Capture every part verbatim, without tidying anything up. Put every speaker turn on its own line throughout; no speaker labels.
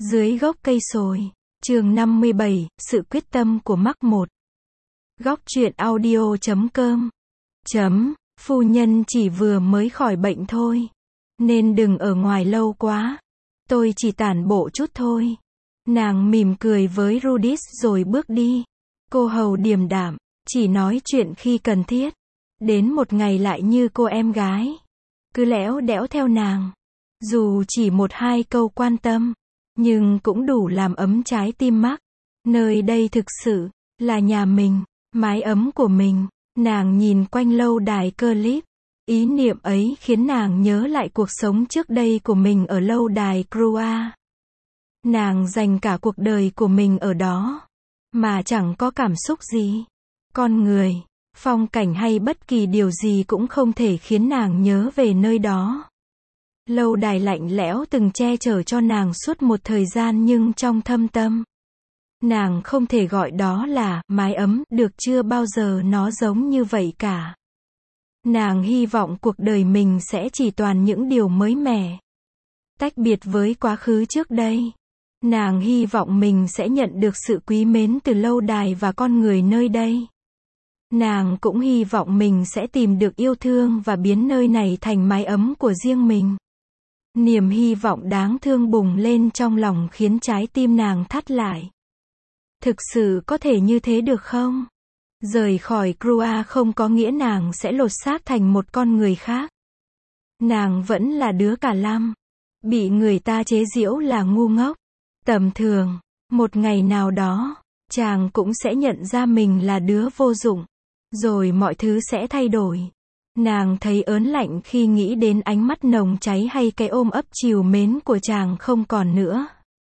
Dưới gốc cây sồi. Chương năm mươi bảy, sự quyết tâm của Mark một. Góc truyện audio chấm com. Chấm, phu nhân chỉ vừa mới khỏi bệnh thôi. Nên đừng ở ngoài lâu quá. Tôi chỉ tản bộ chút thôi. Nàng mỉm cười với Rudis rồi bước đi. Cô hầu điềm đạm, chỉ nói chuyện khi cần thiết. Đến một ngày lại như cô em gái. Cứ lẽo đẽo theo nàng. Dù chỉ một hai câu quan tâm, nhưng cũng đủ làm ấm trái tim Mark. Nơi đây thực sự là nhà mình, mái ấm của mình. Nàng nhìn quanh lâu đài Clip. Ý niệm ấy khiến nàng nhớ lại cuộc sống trước đây của mình ở lâu đài Crua. Nàng dành cả cuộc đời của mình ở đó, mà chẳng có cảm xúc gì. Con người, phong cảnh hay bất kỳ điều gì cũng không thể khiến nàng nhớ về nơi đó. Lâu đài lạnh lẽo từng che chở cho nàng suốt một thời gian, nhưng trong thâm tâm, nàng không thể gọi đó là mái ấm được, chưa bao giờ nó giống như vậy cả. Nàng hy vọng cuộc đời mình sẽ chỉ toàn những điều mới mẻ. Tách biệt với quá khứ trước đây. Nàng hy vọng mình sẽ nhận được sự quý mến từ lâu đài và con người nơi đây. Nàng cũng hy vọng mình sẽ tìm được yêu thương và biến nơi này thành mái ấm của riêng mình. Niềm hy vọng đáng thương bùng lên trong lòng khiến trái tim nàng thắt lại. Thực sự có thể như thế được không? Rời khỏi Crua không có nghĩa nàng sẽ lột xác thành một con người khác. Nàng vẫn là đứa cả lăm, bị người ta chế giễu là ngu ngốc, tầm thường. Một ngày nào đó, chàng cũng sẽ nhận ra mình là đứa vô dụng. Rồi mọi thứ sẽ thay đổi. Nàng thấy ớn lạnh khi nghĩ đến ánh mắt nồng cháy hay cái ôm ấp trìu mến của chàng không còn nữa.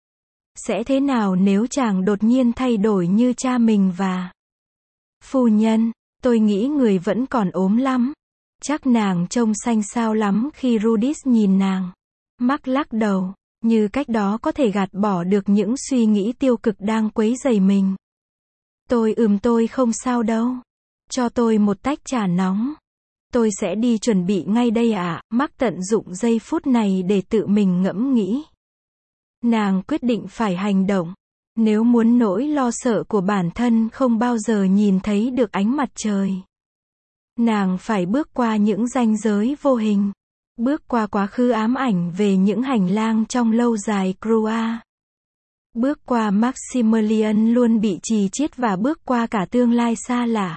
Sẽ thế nào nếu chàng đột nhiên thay đổi như cha mình và... Phu nhân, tôi nghĩ người vẫn còn ốm lắm. Chắc nàng trông xanh xao lắm khi Rudis nhìn nàng. Mark lắc đầu, như cách đó có thể gạt bỏ được những suy nghĩ tiêu cực đang quấy rầy mình. Tôi ừm tôi không sao đâu. Cho tôi một tách trà nóng. Tôi sẽ đi chuẩn bị ngay đây ạ. À. Mark tận dụng giây phút này để tự mình ngẫm nghĩ. Nàng quyết định phải hành động. Nếu muốn nỗi lo sợ của bản thân không bao giờ nhìn thấy được ánh mặt trời, nàng phải bước qua những ranh giới vô hình. Bước qua quá khứ ám ảnh về những hành lang trong lâu dài Crua. Bước qua Maximilian luôn bị trì chiết và bước qua cả tương lai xa lạ.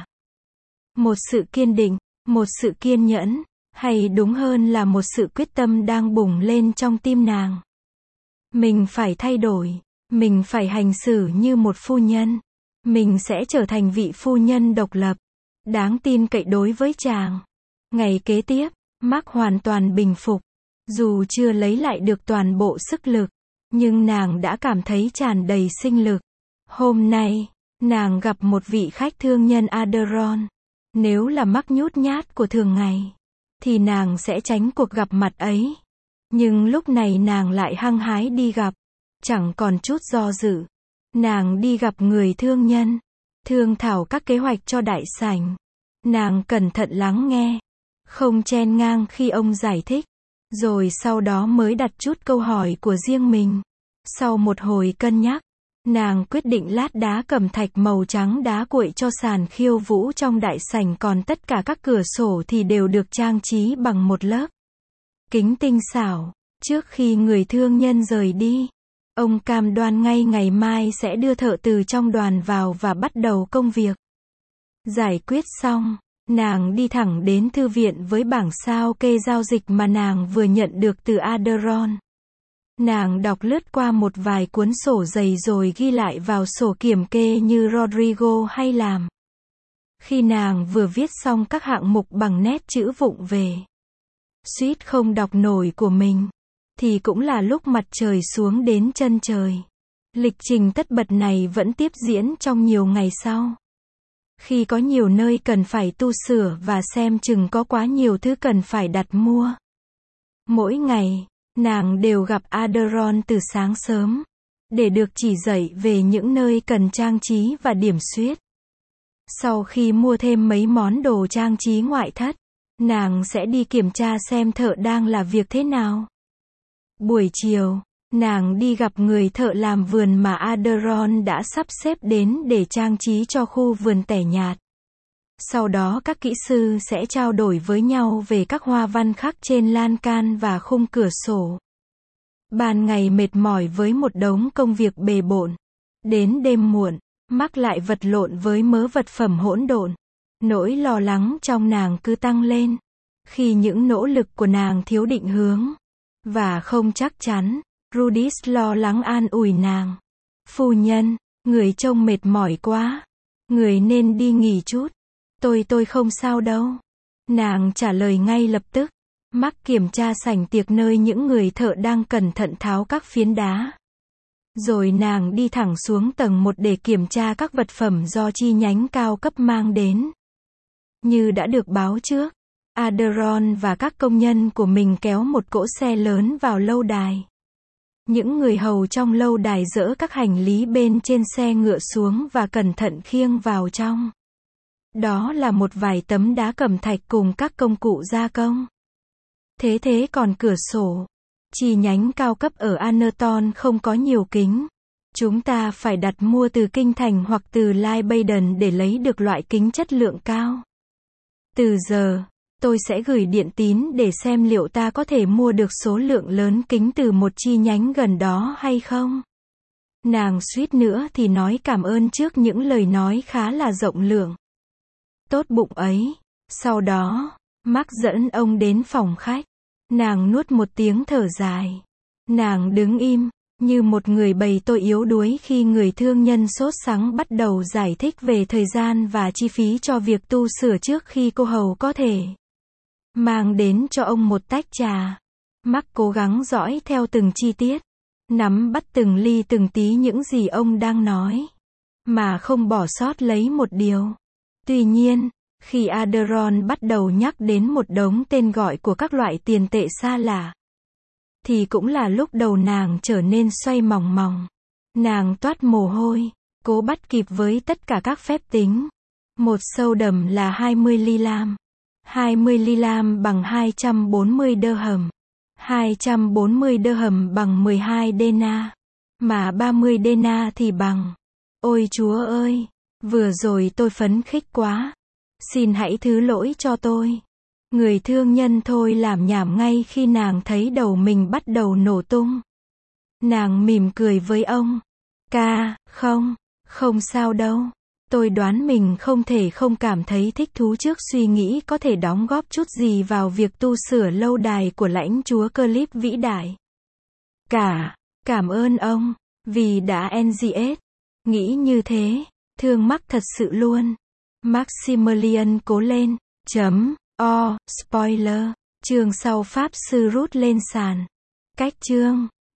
Một sự kiên định, một sự kiên nhẫn, hay đúng hơn là một sự quyết tâm đang bùng lên trong tim nàng. Mình phải thay đổi, mình phải hành xử như một phu nhân. Mình sẽ trở thành vị phu nhân độc lập, đáng tin cậy đối với chàng. Ngày kế tiếp, Mark hoàn toàn bình phục. Dù chưa lấy lại được toàn bộ sức lực, nhưng nàng đã cảm thấy tràn đầy sinh lực. Hôm nay, nàng gặp một vị khách thương nhân Aderon. Nếu là Mark nhút nhát của thường ngày, thì nàng sẽ tránh cuộc gặp mặt ấy. Nhưng lúc này nàng lại hăng hái đi gặp. Chẳng còn chút do dự. Nàng đi gặp người thương nhân. Thương thảo các kế hoạch cho đại sảnh. Nàng cẩn thận lắng nghe. Không chen ngang khi ông giải thích. Rồi sau đó mới đặt chút câu hỏi của riêng mình. Sau một hồi cân nhắc, nàng quyết định lát đá cẩm thạch màu trắng đá cuội cho sàn khiêu vũ trong đại sảnh, còn tất cả các cửa sổ thì đều được trang trí bằng một lớp kính tinh xảo. Trước khi người thương nhân rời đi, ông cam đoan ngay ngày mai sẽ đưa thợ từ trong đoàn vào và bắt đầu công việc. Giải quyết xong, nàng đi thẳng đến thư viện với bảng sao kê giao dịch mà nàng vừa nhận được từ Aderon. Nàng đọc lướt qua một vài cuốn sổ dày rồi ghi lại vào sổ kiểm kê như Rodrigo hay làm. Khi nàng vừa viết xong các hạng mục bằng nét chữ vụng về, suýt không đọc nổi của mình, thì cũng là lúc mặt trời xuống đến chân trời. Lịch trình tất bật này vẫn tiếp diễn trong nhiều ngày sau. Khi có nhiều nơi cần phải tu sửa và xem chừng có quá nhiều thứ cần phải đặt mua. Mỗi ngày, nàng đều gặp Aderon từ sáng sớm, để được chỉ dạy về những nơi cần trang trí và điểm xuyết. Sau khi mua thêm mấy món đồ trang trí ngoại thất, nàng sẽ đi kiểm tra xem thợ đang làm việc thế nào. Buổi chiều, Nàng đi gặp người thợ làm vườn mà Aderon đã sắp xếp đến để trang trí cho khu vườn tẻ nhạt. Sau đó các kỹ sư sẽ trao đổi với nhau về các hoa văn khắc trên lan can và khung cửa sổ. Ban ngày mệt mỏi với một đống công việc bề bộn. Đến đêm muộn, Mark lại vật lộn với mớ vật phẩm hỗn độn. Nỗi lo lắng trong nàng cứ tăng lên. Khi những nỗ lực của nàng thiếu định hướng và không chắc chắn, Rudis lo lắng an ủi nàng. Phu nhân, người trông mệt mỏi quá. Người nên đi nghỉ chút. Tôi tôi không sao đâu. Nàng trả lời ngay lập tức. Mark kiểm tra sảnh tiệc nơi những người thợ đang cẩn thận tháo các phiến đá. Rồi nàng đi thẳng xuống tầng một để kiểm tra các vật phẩm do chi nhánh cao cấp mang đến. Như đã được báo trước, Aderon và các công nhân của mình kéo một cỗ xe lớn vào lâu đài. Những người hầu trong lâu đài dỡ các hành lý bên trên xe ngựa xuống và cẩn thận khiêng vào trong. Đó là một vài tấm đá cẩm thạch cùng các công cụ gia công. Thế thế còn cửa sổ. Chi nhánh cao cấp ở Anerton không có nhiều kính. Chúng ta phải đặt mua từ Kinh Thành hoặc từ Leibadon để lấy được loại kính chất lượng cao. Từ giờ, tôi sẽ gửi điện tín để xem liệu ta có thể mua được số lượng lớn kính từ một chi nhánh gần đó hay không. Nàng suýt nữa thì nói cảm ơn trước những lời nói khá là rộng lượng. Tốt bụng ấy. Sau đó, Mark dẫn ông đến phòng khách. Nàng nuốt một tiếng thở dài. Nàng đứng im, như một người bầy tôi yếu đuối khi người thương nhân sốt sắng bắt đầu giải thích về thời gian và chi phí cho việc tu sửa trước khi cô hầu có thể mang đến cho ông một tách trà. Mark cố gắng dõi theo từng chi tiết, nắm bắt từng ly từng tí những gì ông đang nói, mà không bỏ sót lấy một điều. Tuy nhiên, khi Aderon bắt đầu nhắc đến một đống tên gọi của các loại tiền tệ xa lạ, thì cũng là lúc đầu nàng trở nên xoay mòng mòng. Nàng toát mồ hôi, cố bắt kịp với tất cả các phép tính. Một sâu đầm là hai mươi lilam. hai mươi lilam bằng hai trăm bốn mươi dirham. hai trăm bốn mươi dirham bằng mười hai dena. Mà ba mươi dena thì bằng. Ôi Chúa ơi! Vừa rồi tôi phấn khích quá. Xin hãy thứ lỗi cho tôi. Người thương nhân thôi làm nhảm ngay khi nàng thấy đầu mình bắt đầu nổ tung. Nàng mỉm cười với ông. Ca, không, không sao đâu. Tôi đoán mình không thể không cảm thấy thích thú trước suy nghĩ có thể đóng góp chút gì vào việc tu sửa lâu đài của lãnh chúa Clip vĩ đại. Cả, cảm ơn ông, vì đã en giê ét. Nghĩ như thế, thương Mark thật sự luôn. Maximilian cố lên. Chấm. O, spoiler. Chương sau pháp sư rút lên sàn. Cách chương.